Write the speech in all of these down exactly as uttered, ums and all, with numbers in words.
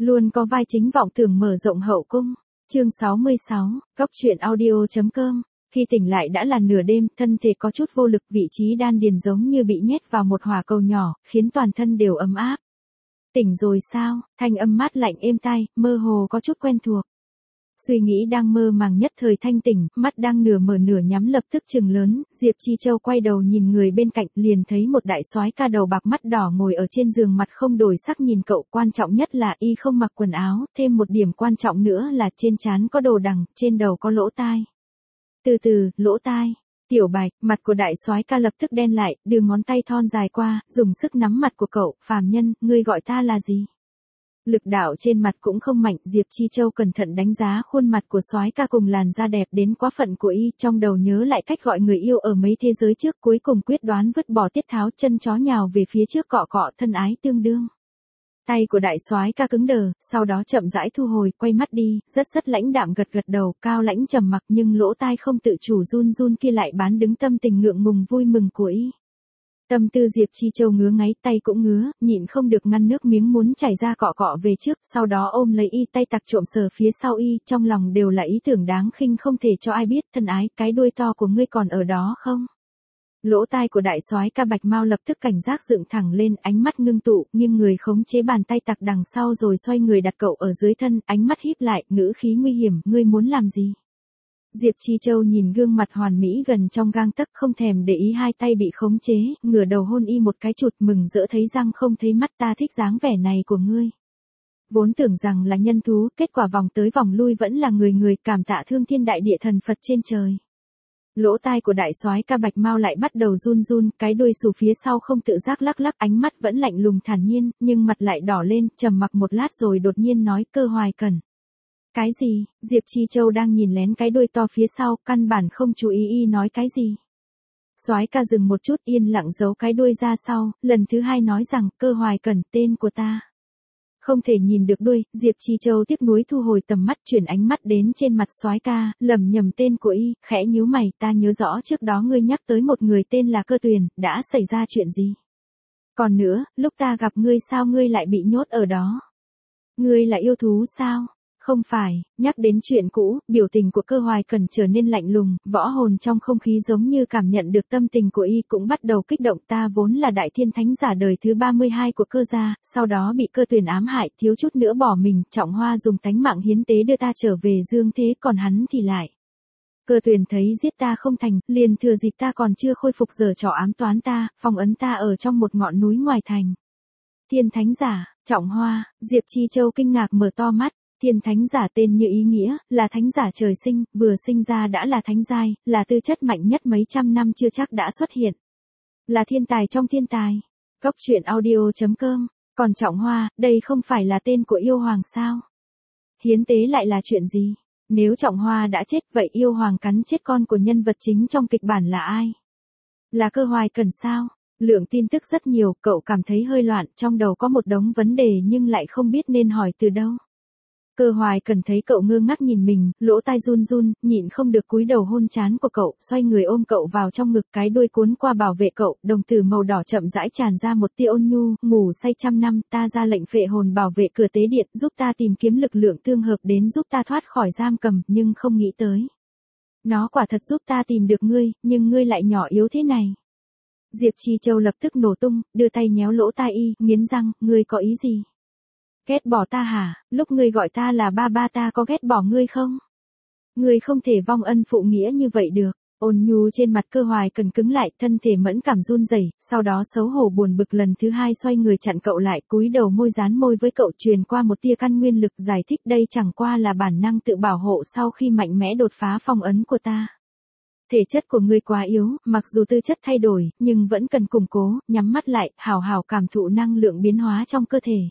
Luôn có vai chính vọng tưởng mở rộng hậu cung. Chương sáu mươi sáu, Góc truyện audio.com. Khi tỉnh lại đã là nửa đêm, thân thể có chút vô lực, vị trí đan điền giống như bị nhét vào một hỏa cầu nhỏ, khiến toàn thân đều ấm áp. Tỉnh rồi sao? Thanh âm mát lạnh êm tai, mơ hồ có chút quen thuộc. Suy nghĩ đang mơ màng nhất thời thanh tỉnh, mắt đang nửa mở nửa nhắm lập tức trừng lớn, Diệp Chi Châu quay đầu nhìn người bên cạnh, liền thấy một đại soái ca đầu bạc mắt đỏ ngồi ở trên giường, mặt không đổi sắc nhìn cậu, quan trọng nhất là y không mặc quần áo, thêm một điểm quan trọng nữa là trên trán có đồ đằng, trên đầu có lỗ tai. Từ từ, lỗ tai. Tiểu Bạch, mặt của đại soái ca lập tức đen lại, đưa ngón tay thon dài qua, dùng sức nắm mặt của cậu, phàm nhân, ngươi gọi ta là gì? Lực đạo trên mặt cũng không mạnh, Diệp Chi Châu cẩn thận đánh giá khuôn mặt của soái ca cùng làn da đẹp đến quá phận của y, trong đầu nhớ lại cách gọi người yêu ở mấy thế giới trước, cuối cùng quyết đoán vứt bỏ tiết tháo, chân chó nhào về phía trước cọ cọ, thân ái tương đương. Tay của đại soái ca cứng đờ, sau đó chậm rãi thu hồi, quay mắt đi, rất rất lãnh đạm gật gật đầu, cao lãnh trầm mặc, nhưng lỗ tai không tự chủ run run kia lại bán đứng tâm tình ngượng ngùng vui mừng của y. Tâm tư Diệp Chi Châu ngứa ngáy, tay cũng ngứa, nhịn không được ngăn nước miếng muốn chảy ra cọ cọ về trước, sau đó ôm lấy y, tay tặc trộm sờ phía sau y, trong lòng đều là ý tưởng đáng khinh không thể cho ai biết, thân ái, cái đuôi to của ngươi còn ở đó không? Lỗ tai của đại soái ca Bạch Mao lập tức cảnh giác dựng thẳng lên, ánh mắt ngưng tụ, nhưng người khống chế bàn tay tặc đằng sau rồi xoay người đặt cậu ở dưới thân, ánh mắt híp lại, ngữ khí nguy hiểm, ngươi muốn làm gì? Diệp Chi Châu nhìn gương mặt hoàn mỹ gần trong gang tấc, không thèm để ý hai tay bị khống chế, ngửa đầu hôn y một cái chụt, mừng rỡ thấy răng không thấy mắt, ta thích dáng vẻ này của ngươi. Vốn tưởng rằng là nhân thú, kết quả vòng tới vòng lui vẫn là người người, cảm tạ thương thiên đại địa thần Phật trên trời. Lỗ tai của đại soái ca Bạch Mao lại bắt đầu run run, cái đuôi xù phía sau không tự giác lắc lắc, ánh mắt vẫn lạnh lùng thản nhiên, nhưng mặt lại đỏ lên, trầm mặc một lát rồi đột nhiên nói, Cơ Hoài Cẩn. Cái gì? Diệp Chi Châu đang nhìn lén cái đuôi to phía sau, căn bản không chú ý y nói cái gì. Soái ca dừng một chút, yên lặng giấu cái đuôi ra sau, lần thứ hai nói rằng, Cơ Hoài Cẩn, tên của ta. Không thể nhìn được đuôi, Diệp Chi Châu tiếc nuối thu hồi tầm mắt, chuyển ánh mắt đến trên mặt soái ca, lẩm nhẩm tên của y, khẽ nhíu mày, ta nhớ rõ trước đó ngươi nhắc tới một người tên là Cơ Tuyền, đã xảy ra chuyện gì? Còn nữa, lúc ta gặp ngươi sao ngươi lại bị nhốt ở đó? Ngươi là yêu thú sao? Không phải, nhắc đến chuyện cũ, biểu tình của Cơ Hoài Cẩn trở nên lạnh lùng, võ hồn trong không khí giống như cảm nhận được tâm tình của y cũng bắt đầu kích động, ta vốn là đại thiên thánh giả đời thứ ba mươi hai của Cơ gia, sau đó bị Cơ Tuyền ám hại, thiếu chút nữa bỏ mình, Trọng Hoa dùng tánh mạng hiến tế đưa ta trở về dương thế, còn hắn thì lại. Cơ Tuyền thấy giết ta không thành, liền thừa dịp ta còn chưa khôi phục giở trò ám toán ta, phong ấn ta ở trong một ngọn núi ngoài thành. Thiên thánh giả, Trọng Hoa, Diệp Chi Châu kinh ngạc mở to mắt. Thiên thánh giả tên như ý nghĩa, là thánh giả trời sinh, vừa sinh ra đã là thánh giai, là tư chất mạnh nhất mấy trăm năm chưa chắc đã xuất hiện. Là thiên tài trong thiên tài. Góc truyện audio.com. Còn Trọng Hoa, đây không phải là tên của yêu hoàng sao? Hiến tế lại là chuyện gì? Nếu Trọng Hoa đã chết, vậy yêu hoàng cắn chết con của nhân vật chính trong kịch bản là ai? Là Cơ Hoài Cẩn sao? Lượng tin tức rất nhiều, cậu cảm thấy hơi loạn, trong đầu có một đống vấn đề nhưng lại không biết nên hỏi từ đâu. Cơ Hoài Cẩn thấy cậu ngơ ngác nhìn mình, lỗ tai run run, nhịn không được cúi đầu hôn trán của cậu, xoay người ôm cậu vào trong ngực, cái đuôi cuốn qua bảo vệ cậu, đồng tử màu đỏ chậm rãi tràn ra một tia ôn nhu, ngủ say trăm năm, ta ra lệnh phệ hồn bảo vệ cửa tế điện, giúp ta tìm kiếm lực lượng tương hợp đến giúp ta thoát khỏi giam cầm, nhưng không nghĩ tới. Nó quả thật giúp ta tìm được ngươi, nhưng ngươi lại nhỏ yếu thế này. Diệp Chi Châu lập tức nổ tung, đưa tay nhéo lỗ tai y, nghiến răng, ngươi có ý gì? Ghét bỏ ta hả? Lúc ngươi gọi ta là ba ba ta có ghét bỏ ngươi không? Ngươi không thể vong ân phụ nghĩa như vậy được. Ôn nhu trên mặt Cơ Hoài Cẩn cứng lại, thân thể mẫn cảm run rẩy, sau đó xấu hổ buồn bực lần thứ hai xoay người chặn cậu lại, cúi đầu môi dán môi với cậu, truyền qua một tia căn nguyên lực, giải thích đây chẳng qua là bản năng tự bảo hộ sau khi mạnh mẽ đột phá phong ấn của ta. Thể chất của ngươi quá yếu, mặc dù tư chất thay đổi, nhưng vẫn cần củng cố, nhắm mắt lại, hào hào cảm thụ năng lượng biến hóa trong cơ thể.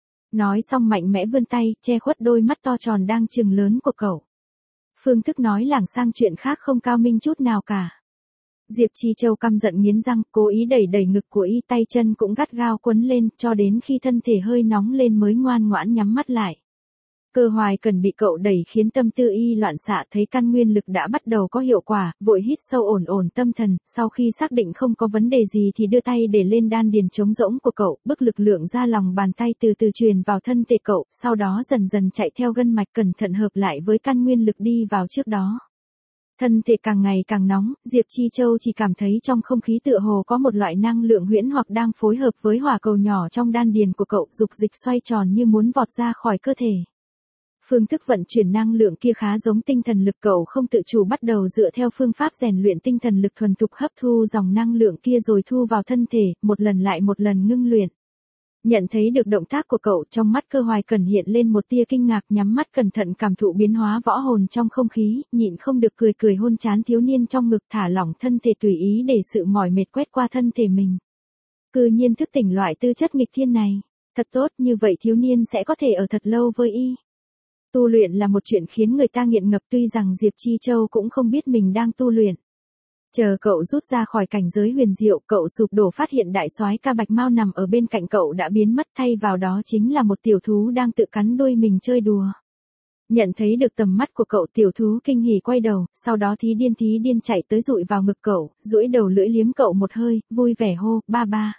Nói xong mạnh mẽ vươn tay, che khuất đôi mắt to tròn đang trừng lớn của cậu. Phương thức nói lảng sang chuyện khác không cao minh chút nào cả. Diệp Chi Châu căm giận nghiến răng, cố ý đẩy đẩy ngực của y, tay chân cũng gắt gao quấn lên, cho đến khi thân thể hơi nóng lên mới ngoan ngoãn nhắm mắt lại. Cơ Hoài Cần bị cậu đẩy khiến tâm tư y loạn xạ, thấy căn nguyên lực đã bắt đầu có hiệu quả, vội hít sâu ổn ổn tâm thần, sau khi xác định không có vấn đề gì thì đưa tay để lên đan điền trống rỗng của cậu, bức lực lượng ra lòng bàn tay từ từ truyền vào thân thể cậu, sau đó dần dần chạy theo gân mạch cẩn thận hợp lại với căn nguyên lực đi vào trước đó. Thân thể càng ngày càng nóng, Diệp Chi Châu chỉ cảm thấy trong không khí tựa hồ có một loại năng lượng huyễn hoặc đang phối hợp với hỏa cầu nhỏ trong đan điền của cậu, dục dịch xoay tròn như muốn vọt ra khỏi cơ thể. Phương thức vận chuyển năng lượng kia khá giống tinh thần lực, cậu không tự chủ bắt đầu dựa theo phương pháp rèn luyện tinh thần lực thuần thục hấp thu dòng năng lượng kia rồi thu vào thân thể, một lần lại một lần ngưng luyện. Nhận thấy được động tác của cậu, trong mắt Cơ Hoài Cần hiện lên một tia kinh ngạc, nhắm mắt cẩn thận cảm thụ biến hóa võ hồn trong không khí, nhịn không được cười cười hôn trán thiếu niên trong ngực, thả lỏng thân thể tùy ý để sự mỏi mệt quét qua thân thể mình. Cư nhiên thức tỉnh loại tư chất nghịch thiên này, thật tốt, như vậy thiếu niên sẽ có thể ở thật lâu với y. Tu luyện là một chuyện khiến người ta nghiện ngập, tuy rằng Diệp Chi Châu cũng không biết mình đang tu luyện. Chờ cậu rút ra khỏi cảnh giới huyền diệu, cậu sụp đổ phát hiện đại soái ca Bạch Mao nằm ở bên cạnh cậu đã biến mất, thay vào đó chính là một tiểu thú đang tự cắn đuôi mình chơi đùa. Nhận thấy được tầm mắt của cậu, tiểu thú kinh hỉ quay đầu, sau đó thí điên thí điên chạy tới dụi vào ngực cậu, duỗi đầu lưỡi liếm cậu một hơi, vui vẻ hô, ba ba.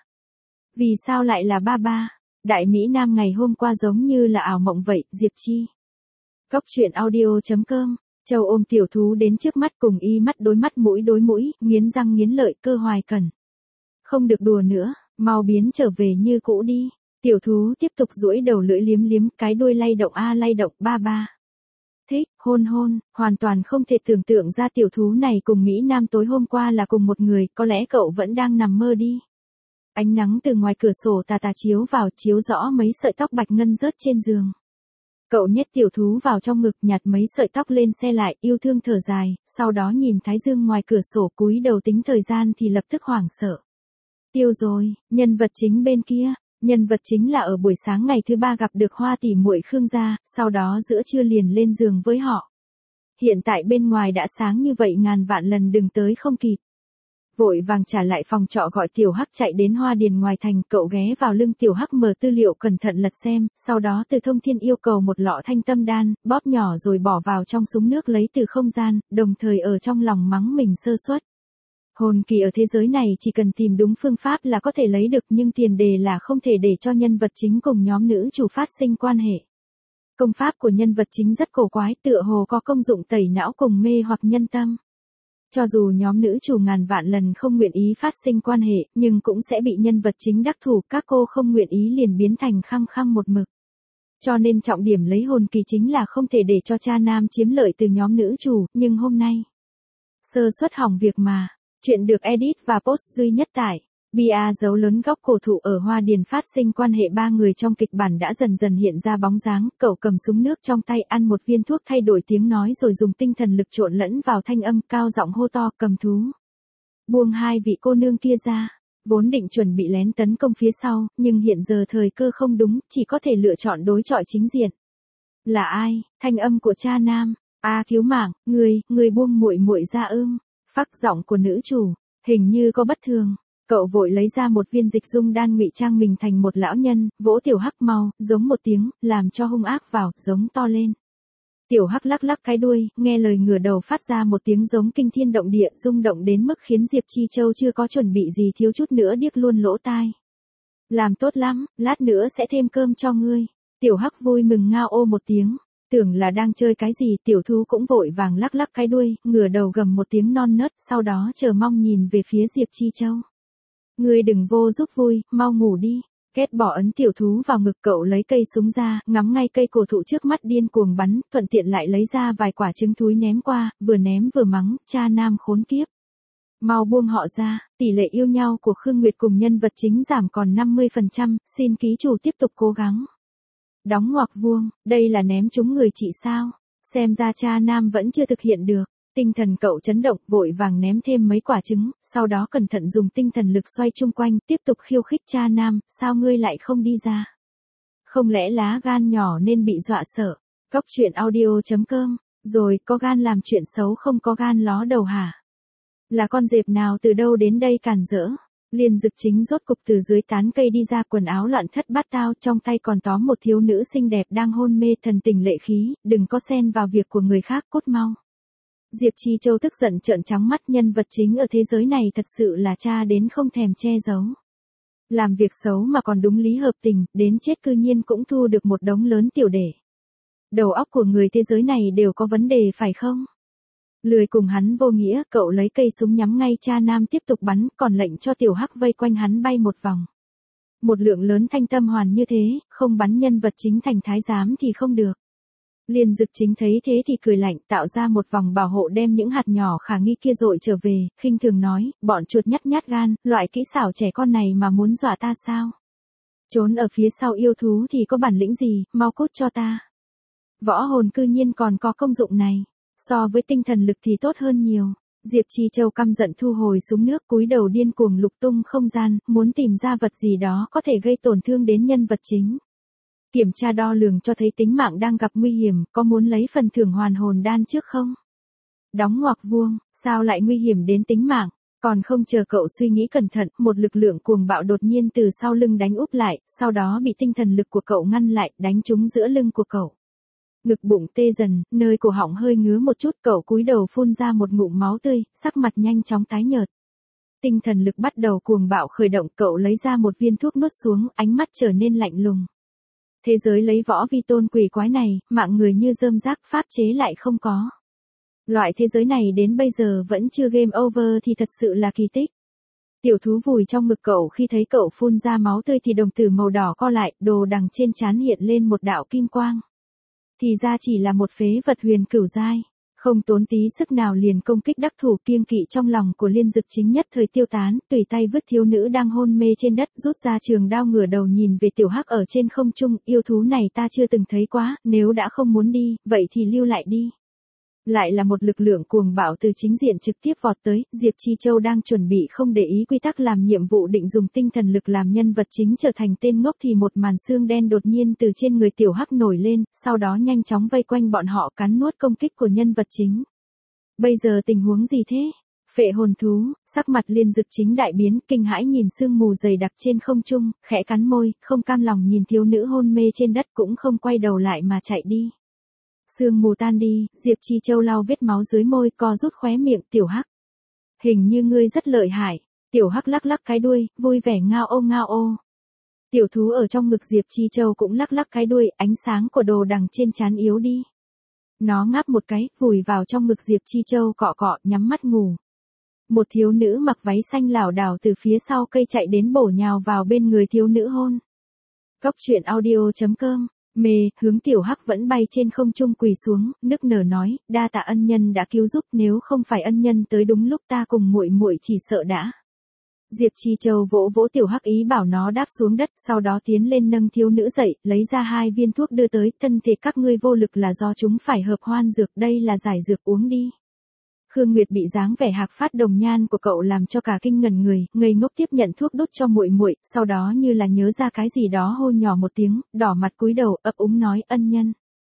Vì sao lại là ba ba? Đại Mỹ Nam ngày hôm qua giống như là ảo mộng vậy, Diệp Chi. Cóc truyện audio chấm com. Châu ôm tiểu thú đến trước mắt, cùng y mắt đối mắt mũi đối mũi, nghiến răng nghiến lợi. Cơ Hoài Cần. Không được đùa nữa, mau biến trở về như cũ đi. Tiểu thú tiếp tục duỗi đầu lưỡi liếm liếm, cái đuôi lay động a lay động, ba ba. Thích, hôn hôn, hoàn toàn không thể tưởng tượng ra tiểu thú này cùng Mỹ Nam tối hôm qua là cùng một người, có lẽ cậu vẫn đang nằm mơ đi. Ánh nắng từ ngoài cửa sổ tà tà chiếu vào, chiếu rõ mấy sợi tóc bạch ngân rớt trên giường. Cậu nhét tiểu thú vào trong ngực, nhặt mấy sợi tóc lên xe lại, yêu thương thở dài, sau đó nhìn thái dương ngoài cửa sổ, cúi đầu tính thời gian thì lập tức hoảng sợ. Tiêu rồi, nhân vật chính bên kia, nhân vật chính là ở buổi sáng ngày thứ ba gặp được Hoa tỷ muội Khương gia, sau đó giữa trưa liền lên giường với họ. Hiện tại bên ngoài đã sáng như vậy, ngàn vạn lần đừng tới không kịp. Vội vàng trả lại phòng trọ gọi Tiểu Hắc chạy đến Hoa Điền ngoài thành, cậu ghé vào lưng Tiểu Hắc mở tư liệu cẩn thận lật xem, sau đó Từ Thông Thiên yêu cầu một lọ thanh tâm đan, bóp nhỏ rồi bỏ vào trong súng nước lấy từ không gian, đồng thời ở trong lòng mắng mình sơ suất. Hồn kỳ ở thế giới này chỉ cần tìm đúng phương pháp là có thể lấy được, nhưng tiền đề là không thể để cho nhân vật chính cùng nhóm nữ chủ phát sinh quan hệ. Công pháp của nhân vật chính rất cổ quái, tựa hồ có công dụng tẩy não cùng mê hoặc nhân tâm. Cho dù nhóm nữ chủ ngàn vạn lần không nguyện ý phát sinh quan hệ, nhưng cũng sẽ bị nhân vật chính đắc thủ, các cô không nguyện ý liền biến thành khăng khăng một mực. Cho nên trọng điểm lấy hồn kỳ chính là không thể để cho cha nam chiếm lợi từ nhóm nữ chủ, nhưng hôm nay, sơ suất hỏng việc mà. Chuyện được edit và post duy nhất tại bia dấu lớn góc cổ thụ ở Hoa Điền phát sinh quan hệ ba người trong kịch bản đã dần dần hiện ra bóng dáng, cậu cầm súng nước trong tay ăn một viên thuốc thay đổi tiếng nói rồi dùng tinh thần lực trộn lẫn vào thanh âm, cao giọng hô to, cầm thú. Buông hai vị cô nương kia ra, vốn định chuẩn bị lén tấn công phía sau, nhưng hiện giờ thời cơ không đúng, chỉ có thể lựa chọn đối chọi chính diện. Là ai? Thanh âm của cha nam. A cứu mạng, người, người buông muội muội ra ưm. Phác giọng của nữ chủ, hình như có bất thường. Cậu vội lấy ra một viên dịch dung đan ngụy trang mình thành một lão nhân, vỗ Tiểu Hắc mau, giống một tiếng, làm cho hung ác vào, giống to lên. Tiểu Hắc lắc lắc cái đuôi, nghe lời ngửa đầu phát ra một tiếng giống kinh thiên động địa, rung động đến mức khiến Diệp Chi Châu chưa có chuẩn bị gì thiếu chút nữa điếc luôn lỗ tai. Làm tốt lắm, lát nữa sẽ thêm cơm cho ngươi. Tiểu Hắc vui mừng ngao ô một tiếng. Tưởng là đang chơi cái gì, tiểu thú cũng vội vàng lắc lắc cái đuôi, ngửa đầu gầm một tiếng non nớt, sau đó chờ mong nhìn về phía Diệp Chi Châu. Ngươi đừng vô giúp vui, mau ngủ đi. Kết bỏ ấn tiểu thú vào ngực, cậu lấy cây súng ra, ngắm ngay cây cổ thụ trước mắt điên cuồng bắn, thuận tiện lại lấy ra vài quả trứng thúi ném qua, vừa ném vừa mắng, cha nam khốn kiếp. Mau buông họ ra, tỷ lệ yêu nhau của Khương Nguyệt cùng nhân vật chính giảm còn năm mươi phần trăm, xin ký chủ tiếp tục cố gắng. Đóng ngoặc vuông, đây là ném trúng người chị sao? Xem ra cha nam vẫn chưa thực hiện được. Tinh thần cậu chấn động, vội vàng ném thêm mấy quả trứng, sau đó cẩn thận dùng tinh thần lực xoay chung quanh, tiếp tục khiêu khích cha nam, sao ngươi lại không đi ra? Không lẽ lá gan nhỏ nên bị dọa sợ? Cóc truyện audio chấm com, rồi có gan làm chuyện xấu không có gan ló đầu hả? Là con dẹp nào từ đâu đến đây cản rỡ? Liên Dực Chính rốt cục từ dưới tán cây đi ra, quần áo loạn thất bát tao, trong tay còn tóm một thiếu nữ xinh đẹp đang hôn mê, thần tình lệ khí, đừng có xen vào việc của người khác, cút mau. Diệp Chi Châu tức giận trợn trắng mắt, nhân vật chính ở thế giới này thật sự là cha đến không thèm che giấu. Làm việc xấu mà còn đúng lý hợp tình, đến chết cư nhiên cũng thu được một đống lớn tiểu đệ. Đầu óc của người thế giới này đều có vấn đề phải không? Lười cùng hắn vô nghĩa, cậu lấy cây súng nhắm ngay cha nam tiếp tục bắn, còn lệnh cho tiểu hắc vây quanh hắn bay một vòng. Một lượng lớn thanh tâm hoàn như thế, không bắn nhân vật chính thành thái giám thì không được. Liên Dực Chính thấy thế thì cười lạnh, tạo ra một vòng bảo hộ đem những hạt nhỏ khả nghi kia dội trở về, khinh thường nói, bọn chuột nhắt nhát gan, loại kỹ xảo trẻ con này mà muốn dọa ta sao? Trốn ở phía sau yêu thú thì có bản lĩnh gì, mau cút cho ta. Võ hồn cư nhiên còn có công dụng này, so với tinh thần lực thì tốt hơn nhiều. Diệp Chi Châu căm giận thu hồi súng nước, cúi đầu điên cuồng lục tung không gian, muốn tìm ra vật gì đó có thể gây tổn thương đến nhân vật chính. Kiểm tra đo lường cho thấy tính mạng đang gặp nguy hiểm, có muốn lấy phần thưởng hoàn hồn đan trước không? Đóng ngoặc vuông, sao lại nguy hiểm đến tính mạng? Còn không chờ cậu suy nghĩ cẩn thận, một lực lượng cuồng bạo đột nhiên từ sau lưng đánh úp lại, sau đó bị tinh thần lực của cậu ngăn lại, đánh trúng giữa lưng của cậu. Ngực bụng tê dần, nơi cổ họng hơi ngứa một chút, cậu cúi đầu phun ra một ngụm máu tươi, sắc mặt nhanh chóng tái nhợt. Tinh thần lực bắt đầu cuồng bạo khởi động, cậu lấy ra một viên thuốc nuốt xuống, ánh mắt trở nên lạnh lùng. Thế giới lấy võ vi tôn quỷ quái này, mạng người như rơm rác, pháp chế lại không có. Loại thế giới này đến bây giờ vẫn chưa game over thì thật sự là kỳ tích. Tiểu thú vùi trong ngực cậu, khi thấy cậu phun ra máu tươi thì đồng tử màu đỏ co lại, đồ đằng trên trán hiện lên một đạo kim quang. Thì ra chỉ là một phế vật huyền cửu giai, không tốn tí sức nào liền công kích đắc thủ. Kiêng kỵ trong lòng của Liên Dực Chính nhất thời tiêu tán, tùy tay vứt thiếu nữ đang hôn mê trên đất, rút ra trường đao, ngửa đầu nhìn về tiểu hắc ở trên không trung, yêu thú này ta chưa từng thấy quá, nếu đã không muốn đi, vậy thì lưu lại đi. Lại là một lực lượng cuồng bạo từ chính diện trực tiếp vọt tới, Diệp Chi Châu đang chuẩn bị không để ý quy tắc làm nhiệm vụ, định dùng tinh thần lực làm nhân vật chính trở thành tên ngốc thì một màn xương đen đột nhiên từ trên người tiểu hắc nổi lên, sau đó nhanh chóng vây quanh bọn họ, cắn nuốt công kích của nhân vật chính. Bây giờ tình huống gì thế? Phệ hồn thú, sắc mặt Liên Dực Chính đại biến, kinh hãi nhìn sương mù dày đặc trên không trung, khẽ cắn môi, không cam lòng nhìn thiếu nữ hôn mê trên đất, cũng không quay đầu lại mà chạy đi. Sương mù tan đi, Diệp Chi Châu lau vết máu dưới môi, co rút khóe miệng, tiểu hắc. Hình như ngươi rất lợi hại. Tiểu hắc lắc lắc cái đuôi, vui vẻ ngao ô ngao ô. Tiểu thú ở trong ngực Diệp Chi Châu cũng lắc lắc cái đuôi, ánh sáng của đồ đằng trên trán yếu đi. Nó ngáp một cái, vùi vào trong ngực Diệp Chi Châu cọ cọ, nhắm mắt ngủ. Một thiếu nữ mặc váy xanh lảo đảo từ phía sau cây chạy đến, bổ nhào vào bên người thiếu nữ hôn. Cóc truyện audio chấm com Mê, hướng tiểu hắc vẫn bay trên không trung quỳ xuống, nức nở nói, đa tạ ân nhân đã cứu giúp, nếu không phải ân nhân tới đúng lúc ta cùng muội muội chỉ sợ đã. Diệp Chi Châu vỗ vỗ tiểu hắc ý bảo nó đáp xuống đất, sau đó tiến lên nâng thiếu nữ dậy, lấy ra hai viên thuốc đưa tới, thân thể các ngươi vô lực là do chúng phải hợp hoan dược, đây là giải dược uống đi. Khương Nguyệt bị dáng vẻ hạc phát đồng nhan của cậu làm cho cả kinh ngẩn người, ngây ngốc tiếp nhận thuốc đút cho muội muội, sau đó như là nhớ ra cái gì đó hô nhỏ một tiếng, đỏ mặt cúi đầu, ấp úng nói, ân nhân.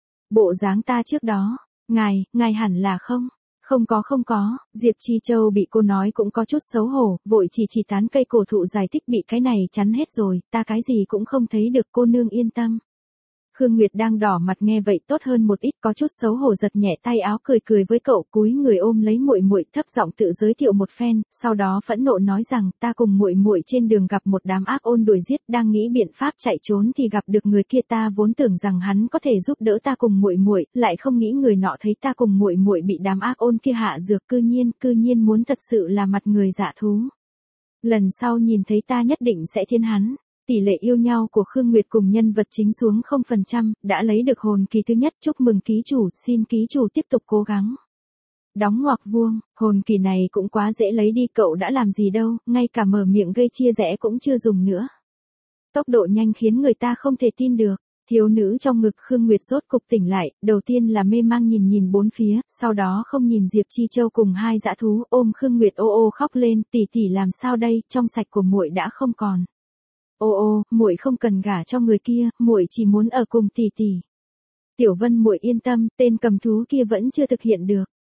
Bộ dáng ta trước đó, ngài, ngài hẳn là không, không có không có, Diệp Chi Châu bị cô nói cũng có chút xấu hổ, vội chỉ chỉ tán cây cổ thụ giải thích, bị cái này chắn hết rồi, ta cái gì cũng không thấy được, cô nương yên tâm. Khương Nguyệt đang đỏ mặt nghe vậy tốt hơn một ít, có chút xấu hổ giật nhẹ tay áo, cười cười với cậu, cúi người ôm lấy muội muội, thấp giọng tự giới thiệu một phen, sau đó phẫn nộ nói rằng, ta cùng muội muội trên đường gặp một đám ác ôn đuổi giết, đang nghĩ biện pháp chạy trốn thì gặp được người kia, ta vốn tưởng rằng hắn có thể giúp đỡ ta cùng muội muội, lại không nghĩ người nọ thấy ta cùng muội muội bị đám ác ôn kia hạ dược, cư nhiên, cư nhiên muốn thật sự là mặt người dạ thú. Lần sau nhìn thấy ta nhất định sẽ thiên hắn. Tỷ lệ yêu nhau của Khương Nguyệt cùng nhân vật chính xuống không phần trăm, đã lấy được hồn kỳ thứ nhất, chúc mừng ký chủ, xin ký chủ tiếp tục cố gắng. Đóng ngoặc vuông, hồn kỳ này cũng quá dễ lấy đi, cậu đã làm gì đâu, ngay cả mở miệng gây chia rẽ cũng chưa dùng nữa. Tốc độ nhanh khiến người ta không thể tin được. Thiếu nữ trong ngực Khương Nguyệt rốt cục tỉnh lại, đầu tiên là mê mang nhìn nhìn bốn phía, sau đó không nhìn Diệp Chi Châu cùng hai dã thú, ôm Khương Nguyệt ô ô khóc lên, tỷ tỷ làm sao đây, trong sạch của muội đã không còn. Ô ô, muội không cần gả cho người kia, muội chỉ muốn ở cùng tỷ tỷ. Tiểu Vân muội yên tâm, tên cầm thú kia vẫn chưa thực hiện được.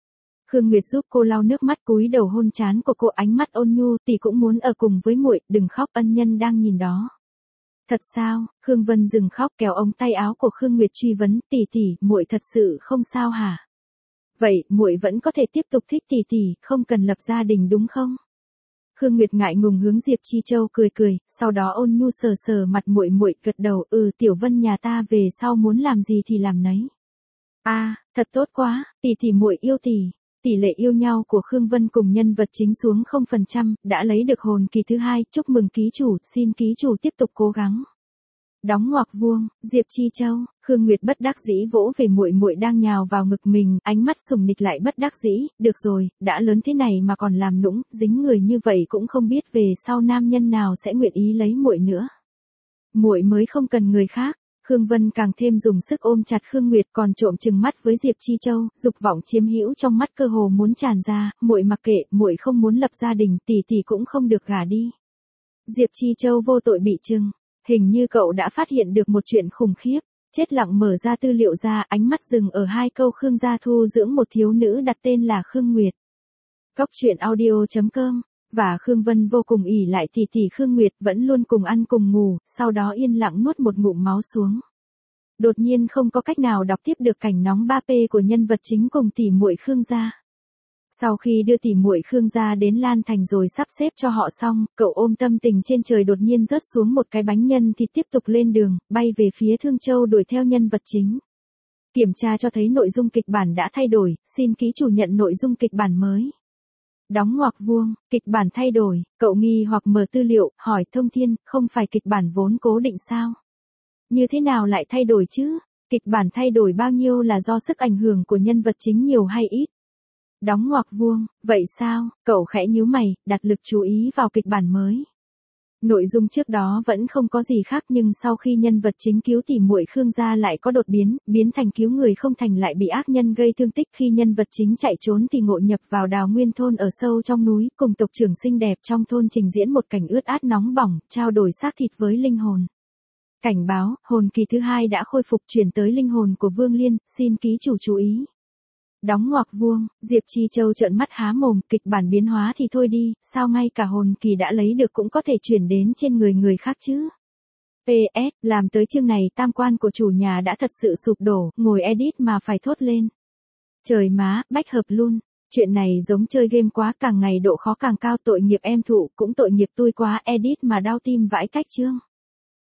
Khương Nguyệt giúp cô lau nước mắt cúi đầu hôn trán của cô, ánh mắt ôn nhu, tỷ cũng muốn ở cùng với muội, đừng khóc, ân nhân đang nhìn đó. Thật sao? Khương Vân dừng khóc kéo ống tay áo của Khương Nguyệt truy vấn, tỷ tỷ, muội thật sự không sao hả? Vậy, muội vẫn có thể tiếp tục thích tỷ tỷ, không cần lập gia đình đúng không? Khương Nguyệt ngại ngùng hướng Diệp Chi Châu cười cười, sau đó ôn nhu sờ sờ mặt muội muội, gật đầu, ừ, Tiểu Vân nhà ta về sau muốn làm gì thì làm nấy. A, à, thật tốt quá, tỷ tỷ muội yêu tỷ. Tỷ lệ yêu nhau của Khương Vân cùng nhân vật chính xuống không phần trăm, đã lấy được hồn kỳ thứ hai, chúc mừng ký chủ, xin ký chủ tiếp tục cố gắng. Đóng ngoặc vuông, Diệp Chi Châu, Khương Nguyệt bất đắc dĩ vỗ về muội muội đang nhào vào ngực mình, ánh mắt sùng nịch lại bất đắc dĩ, được rồi, đã lớn thế này mà còn làm nũng, dính người như vậy cũng không biết về sau nam nhân nào sẽ nguyện ý lấy muội nữa. Muội mới không cần người khác. Khương Vân càng thêm dùng sức ôm chặt Khương Nguyệt, còn trộm chừng mắt với Diệp Chi Châu, dục vọng chiếm hữu trong mắt cơ hồ muốn tràn ra, muội mặc kệ, muội không muốn lập gia đình, tỷ tỷ cũng không được gả đi. Diệp Chi Châu vô tội bị trừng, hình như cậu đã phát hiện được một chuyện khủng khiếp, chết lặng mở ra tư liệu ra, ánh mắt dừng ở hai câu Khương gia thu dưỡng một thiếu nữ đặt tên là Khương Nguyệt. Cóc truyện audio chấm com. Và Khương Vân vô cùng ỷ lại tỷ tỷ Khương Nguyệt, vẫn luôn cùng ăn cùng ngủ, sau đó yên lặng nuốt một ngụm máu xuống. Đột nhiên không có cách nào đọc tiếp được cảnh nóng ba P của nhân vật chính cùng tỷ muội Khương gia. Sau khi đưa tỷ muội Khương gia đến Lan Thành rồi sắp xếp cho họ xong, cậu ôm tâm tình trên trời đột nhiên rớt xuống một cái bánh nhân thì tiếp tục lên đường, bay về phía Thương Châu đuổi theo nhân vật chính. Kiểm tra cho thấy nội dung kịch bản đã thay đổi, xin ký chủ nhận nội dung kịch bản mới. Đóng ngoặc vuông, kịch bản thay đổi, cậu nghi hoặc mở tư liệu, hỏi Thông Thiên, không phải kịch bản vốn cố định sao? Như thế nào lại thay đổi chứ? Kịch bản thay đổi bao nhiêu là do sức ảnh hưởng của nhân vật chính nhiều hay ít? Đóng ngoặc vuông, vậy sao? Cậu khẽ nhíu mày, đặt lực chú ý vào kịch bản mới. Nội dung trước đó vẫn không có gì khác nhưng sau khi nhân vật chính cứu tỷ muội Khương gia lại có đột biến, biến thành cứu người không thành lại bị ác nhân gây thương tích, khi nhân vật chính chạy trốn thì ngộ nhập vào Đào Nguyên thôn ở sâu trong núi, cùng tộc trưởng xinh đẹp trong thôn trình diễn một cảnh ướt át nóng bỏng, trao đổi xác thịt với linh hồn. Cảnh báo, hồn kỳ thứ hai đã khôi phục chuyển tới linh hồn của Vương Liên, xin ký chủ chú ý. Đóng ngoặc vuông, Diệp Chi Châu trợn mắt há mồm, kịch bản biến hóa thì thôi đi, sao ngay cả hồn kỳ đã lấy được cũng có thể chuyển đến trên người người khác chứ? pê ét, làm tới chương này tam quan của chủ nhà đã thật sự sụp đổ, ngồi edit mà phải thốt lên. Trời má, bách hợp luôn. Chuyện này giống chơi game quá, càng ngày độ khó càng cao, tội nghiệp em thụ, cũng tội nghiệp tôi quá, edit mà đau tim vãi cách chương.